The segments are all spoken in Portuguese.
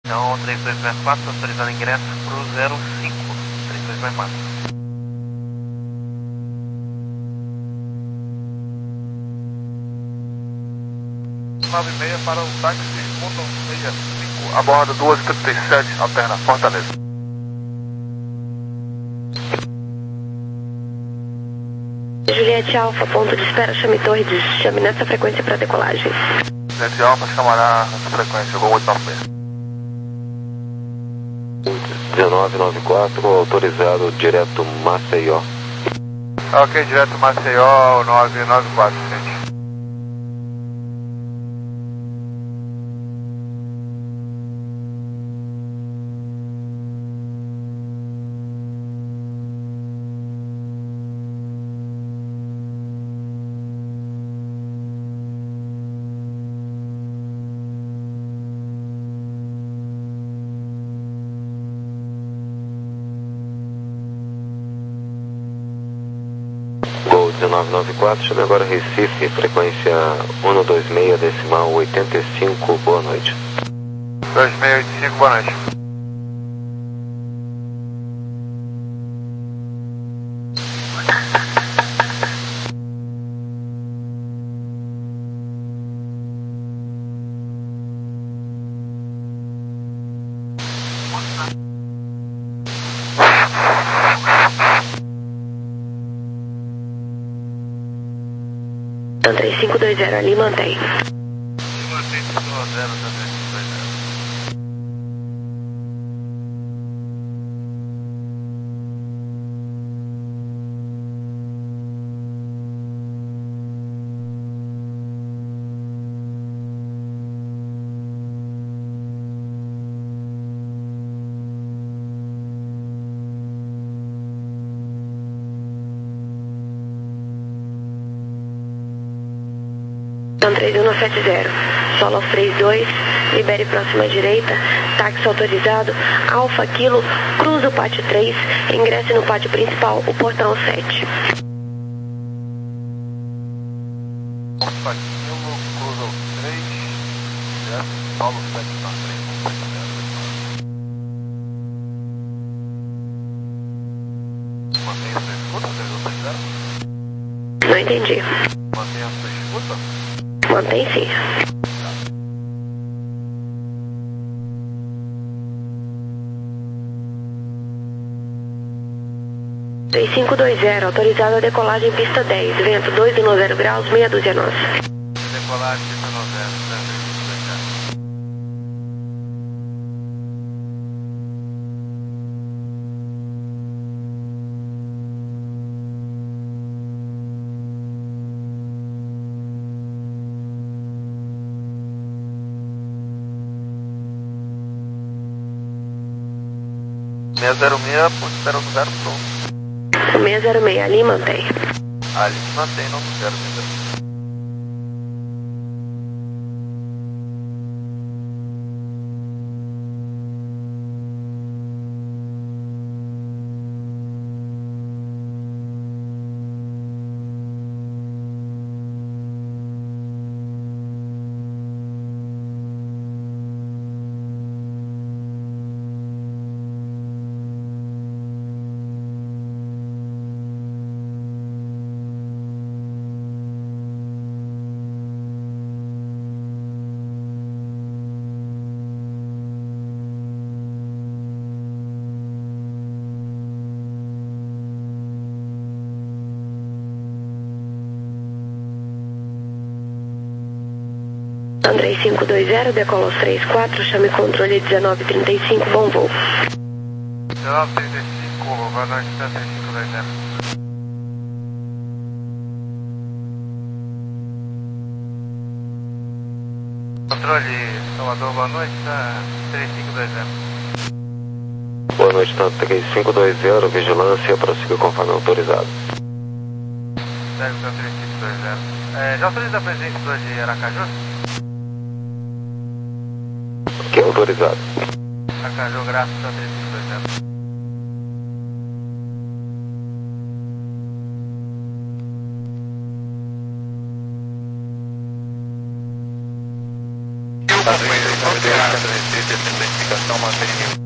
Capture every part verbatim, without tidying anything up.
Então, três dois seis quatro, autorizado ingresso para o zero cinco, três dois seis quatro. nove e meia para o táxi Mundo sessenta e cinco, a bordo duas trinta e sete, alterna Fortaleza. Juliette Alfa, ponto de espera, chame Torre, chame nessa frequência para decolagem. Juliette Alfa chamará nessa frequência, voo oito nove seis. dezenove noventa e quatro, autorizado direto Maceió. Ok, direto Maceió, nove nove quatro, gente. Gol dezenove noventa e quatro, chame agora Recife, frequência cento e vinte e seis, decimal oitenta e cinco, boa noite. dois seis oito cinco, boa noite. Então, três cinco dois zero ali, mantém. três cinco dois zero, três cinco dois zero. Então, três um sete zero, solo aos três dois, libere próxima direita, táxi autorizado, Alfa Kilo, cruza o pátio três, ingresse no pátio principal, o portão sete. Alfa Kilo, cruza o três, direto, Paulo sete para três. Mantém a sua escuta, três um sete zero? Não entendi. Mantém a sua escuta? Mantém sim. três cinco dois zero, autorizado a decolagem pista dez, vento dois e noventa graus, meia dúzia nossa. Decolagem pista noventa, três cinco dois zero. seis zero seis, ponto zero zero, pronto. seis zero seis, ali mantém. Ali mantém, não zero zero. Andrei cinco dois zero, decola aos três quatro, chame controle dezenove trinta e cinco, bom voo. dezenove trinta e cinco, vai na distância três cinco dois zero. Controle Salvador, boa noite, tá três cinco dois zero. Boa noite, tá três cinco dois zero, vigilância, prossiga conforme autorizado. Segue o três cinco dois zero. É, já autoriza a presença de Aracaju? Que é autorizado. Aracaju, graças a três cinco dois zero. Tá, Alterado, Recife, essa identificação, mantém.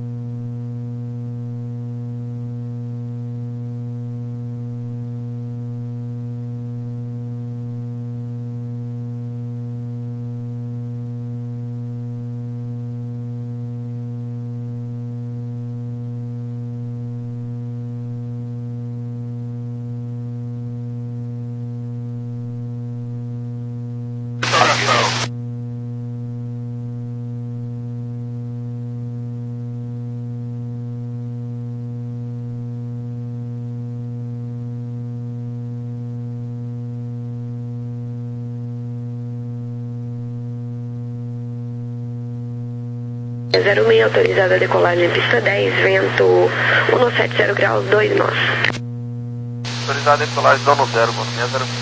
zero seis, autorizada a decolagem pista dez, vento um sete zero graus, dois nós. Autorizada a decolagem dono zero, bono meia zero.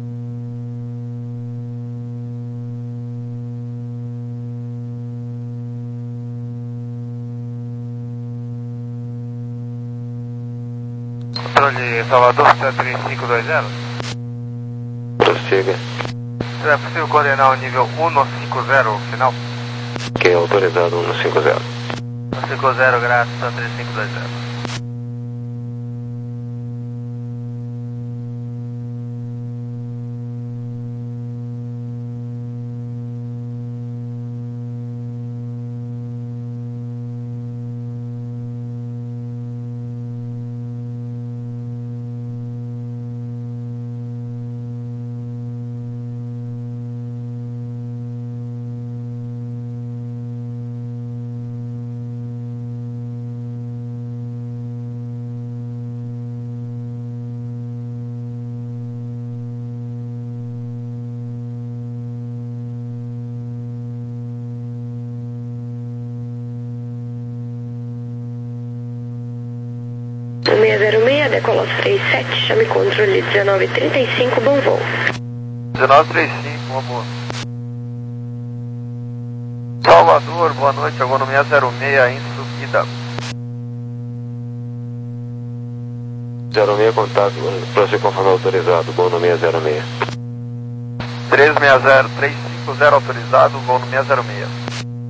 Controle Salvador, sete três cinco dois zero. Prossiga. É possível coordenar o nível cento e cinquenta, final? Que é autorizado cento e cinquenta. cento e cinquenta, graças a três cinco dois zero. seis zero seis, decola aos três sete, chame controle dezenove trinta e cinco, bom voo. dezenove trinta e cinco, uma boa. Salvador, boa noite, agora no seis zero seis, em subida. zero seis, contato, prossiga conforme autorizado, voo no seis zero seis. três seis zero, três cinco zero autorizado, voo no seis zero seis.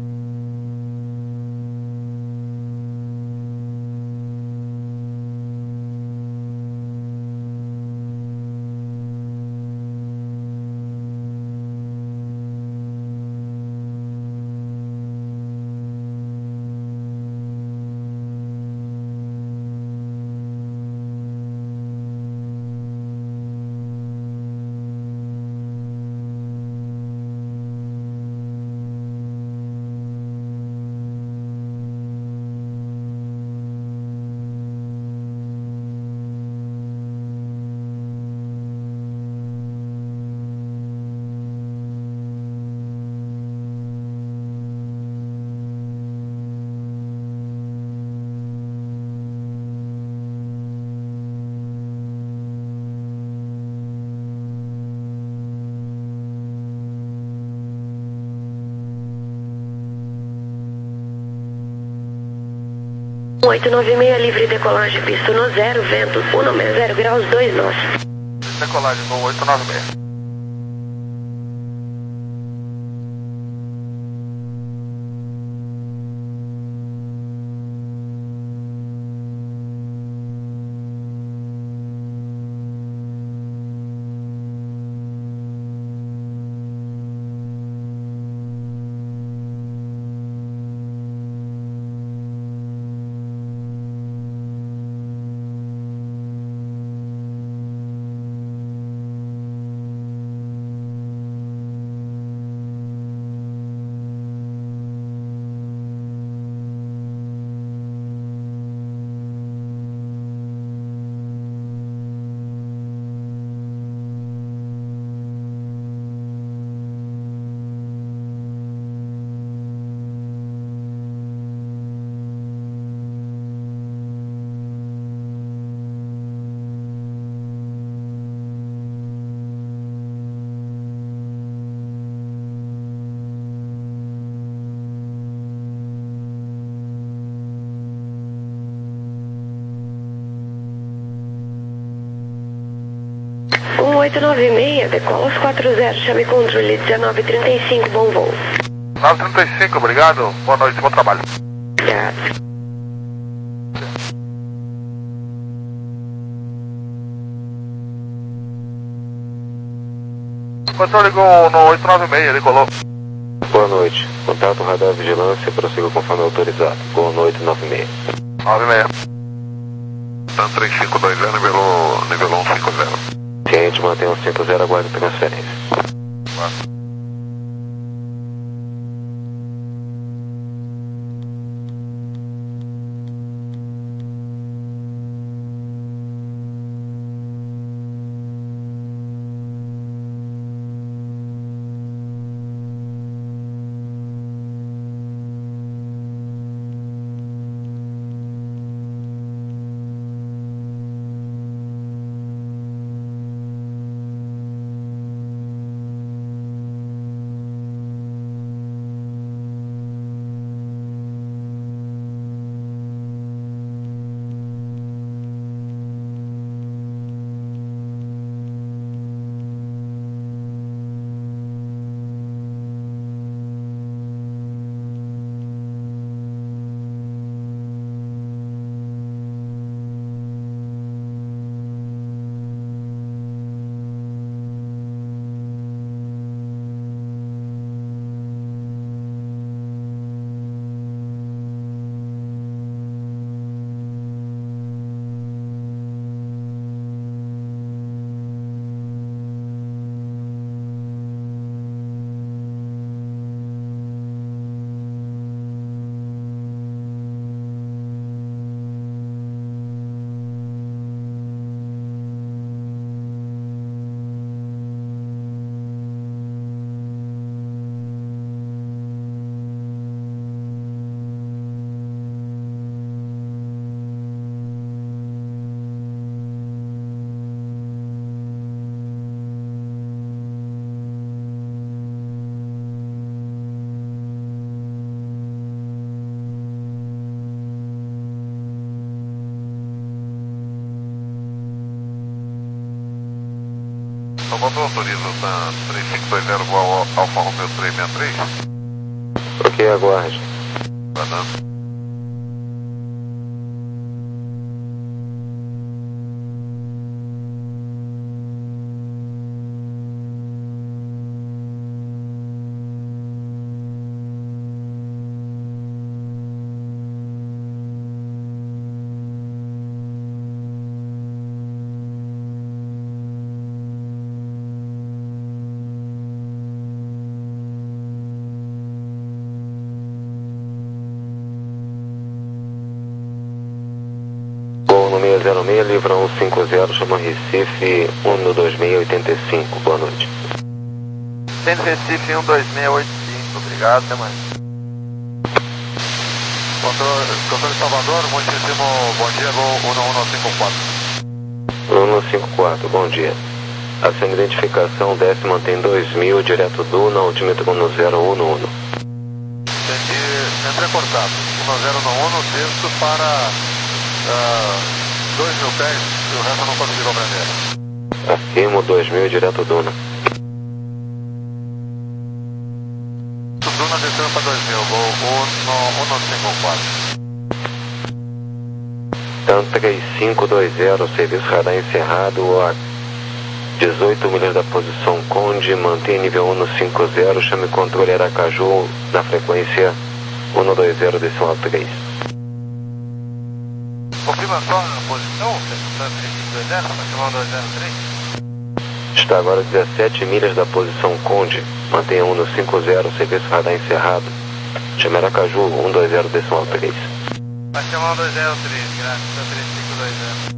oito nove seis, livre decolagem, pista no zero, vento um seis zero graus, dois nós. Decolagem, voo oito nove seis. oito nove seis, decola aos quatro zero, chame controle dezenove trinta e cinco, bom voo. nove trinta e cinco, obrigado. Boa noite, bom trabalho. Obrigado. Controle ligou no oito nove seis, ele colou. Boa noite. Contato radar vigilância, prossiga conforme autorizado. Boa noite, nove seis. nove seis. Tan três cinco dois zero, nivelou, nivelou cento e cinquenta. Ciente, mantenha um cinquenta, aguarde transferência. Claro. Salvador autoriza Tan três cinco dois zero, voa Alfa Romeo três seis três. Ok, aguarde. Banana. seis zero seis, livra um cinco zero, chama Recife um dois seis oito cinco, boa noite. Tem Recife um dois seis oito cinco, obrigado, até mais. Controle, controle Salvador, muitíssimo bom dia, voo um um cinco quatro. um um cinco quatro, bom dia. Ação de identificação, desce, mantém dois mil, direto Duna, altímetro um zero um um. Entendi, entrecortado, um zero um um, desço para uh, dois mil pés, e o resto eu não consegui compreender. Afirmo dois mil, direto Duna. Duna descendo para dois mil, voo um um cinco quatro. Tan três cinco dois zero, serviço radar encerrado a dezoito milhas da posição Conde, mantém nível um cinco zero, chame controle Aracaju na frequência um dois zero decimal três. Confirma só a posição, Tan três cinco dois zero, um dois zero três. Está agora a dezessete milhas da posição Conde, mantenha um cinco zero, serviço radar encerrado, chame Aracaju um dois zero decimal três. Vai chamar um dois zero três, graças, Tan três cinco dois zero.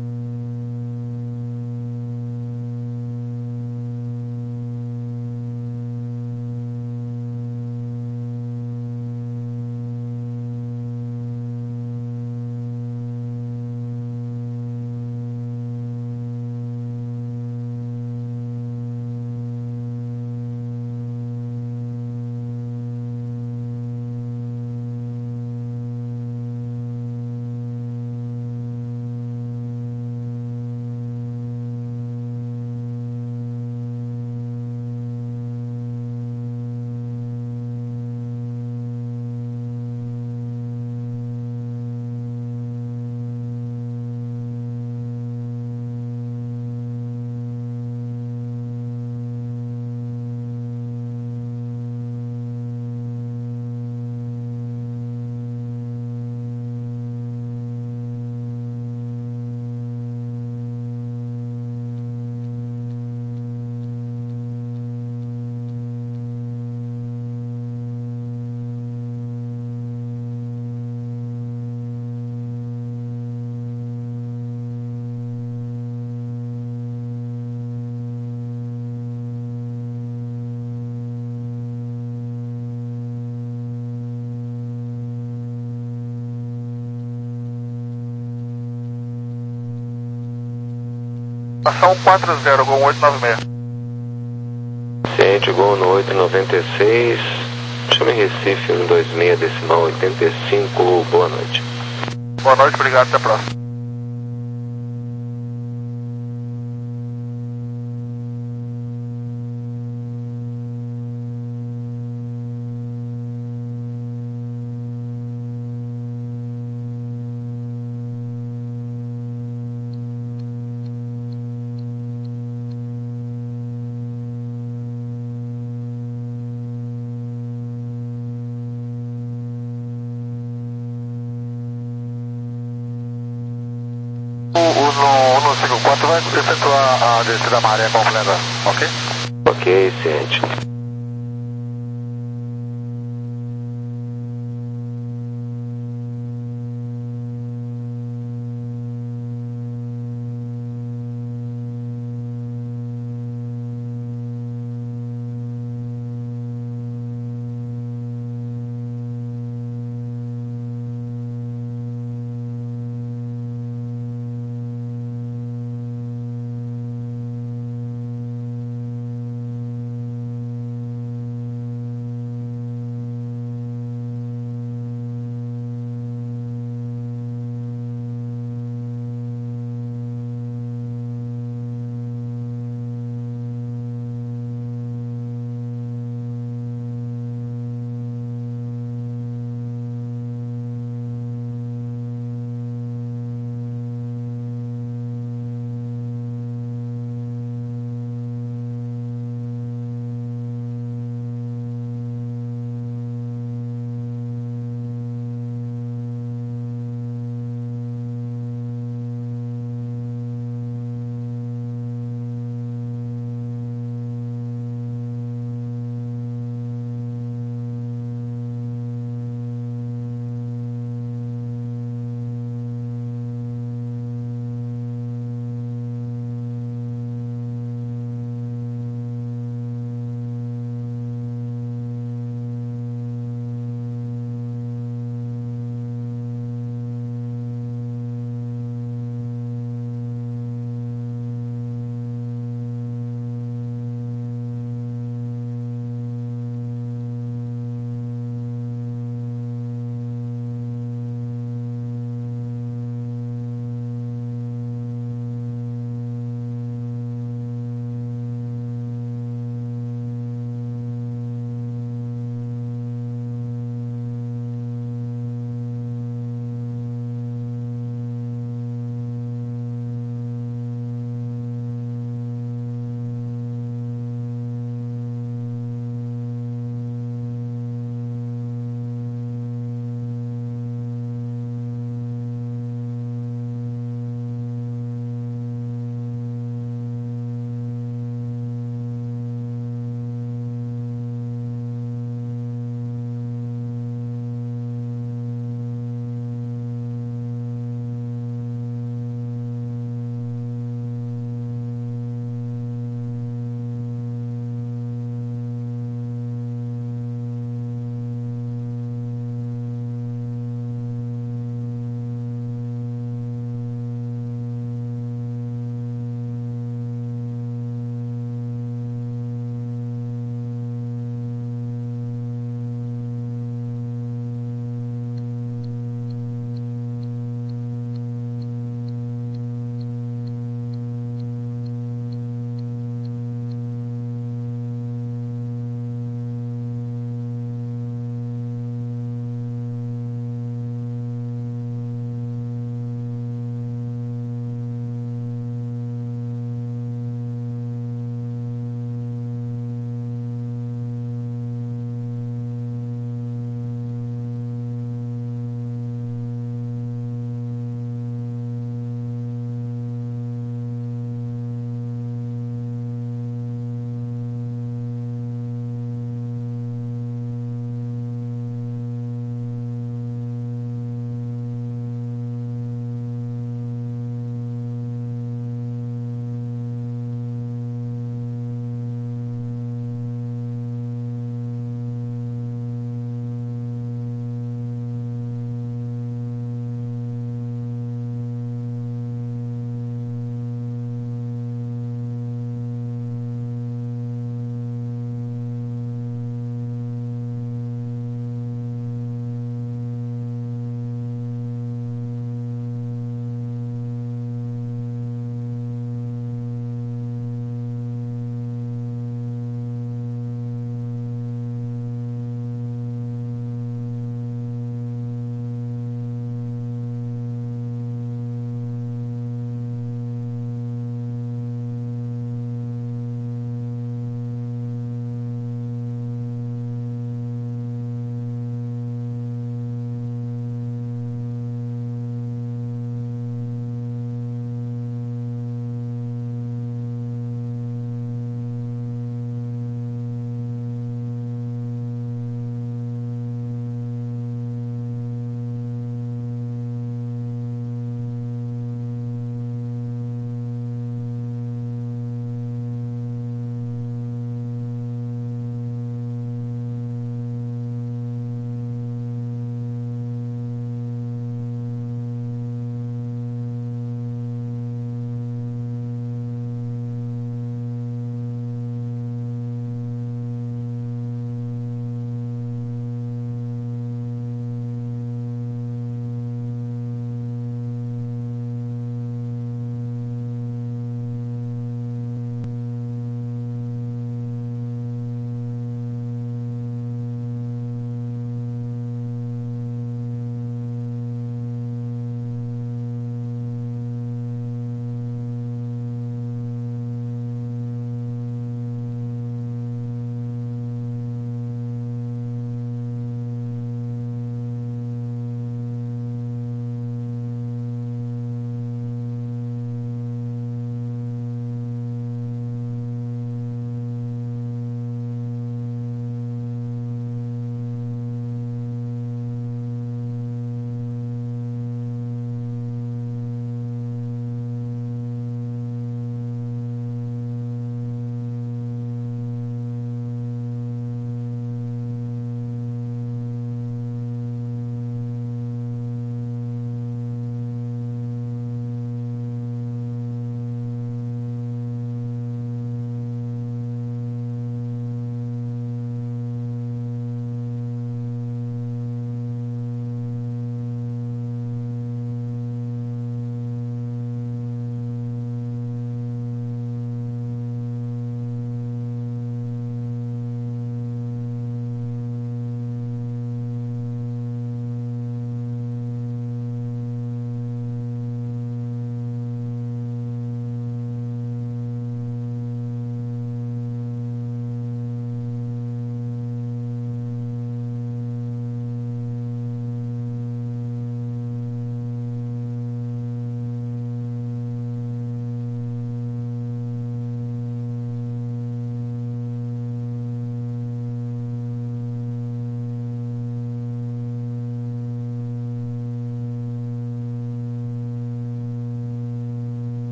Ação quatro zero, Gol oito nove seis. Ciente, Gol no oito nove seis, chame Recife um dois seis, decimal oitenta e cinco, boa noite. Boa noite, obrigado, até a próxima. O cento e cinquenta e quatro vai efetuar a descida da maré completa, ok? Ok, ciente.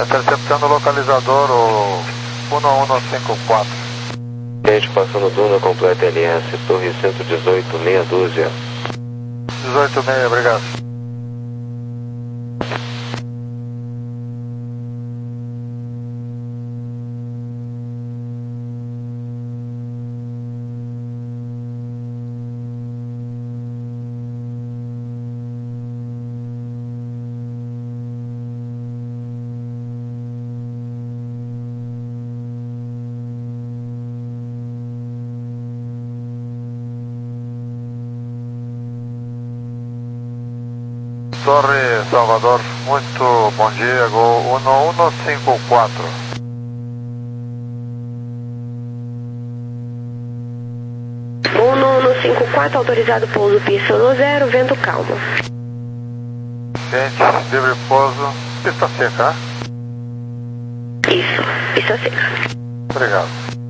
Interceptando o localizador, o um um cinco quatro. Gente passando Duna completa L S, Torre cento e dezoito, meia dúzia. dezoito meia, obrigado. Torre Salvador, muito bom dia, Gol um um cinco quatro. um um cinco quatro, autorizado pouso pista no zero, vento calmo. Gente, livre pouso, pista seca. Isso, pista seca. Obrigado.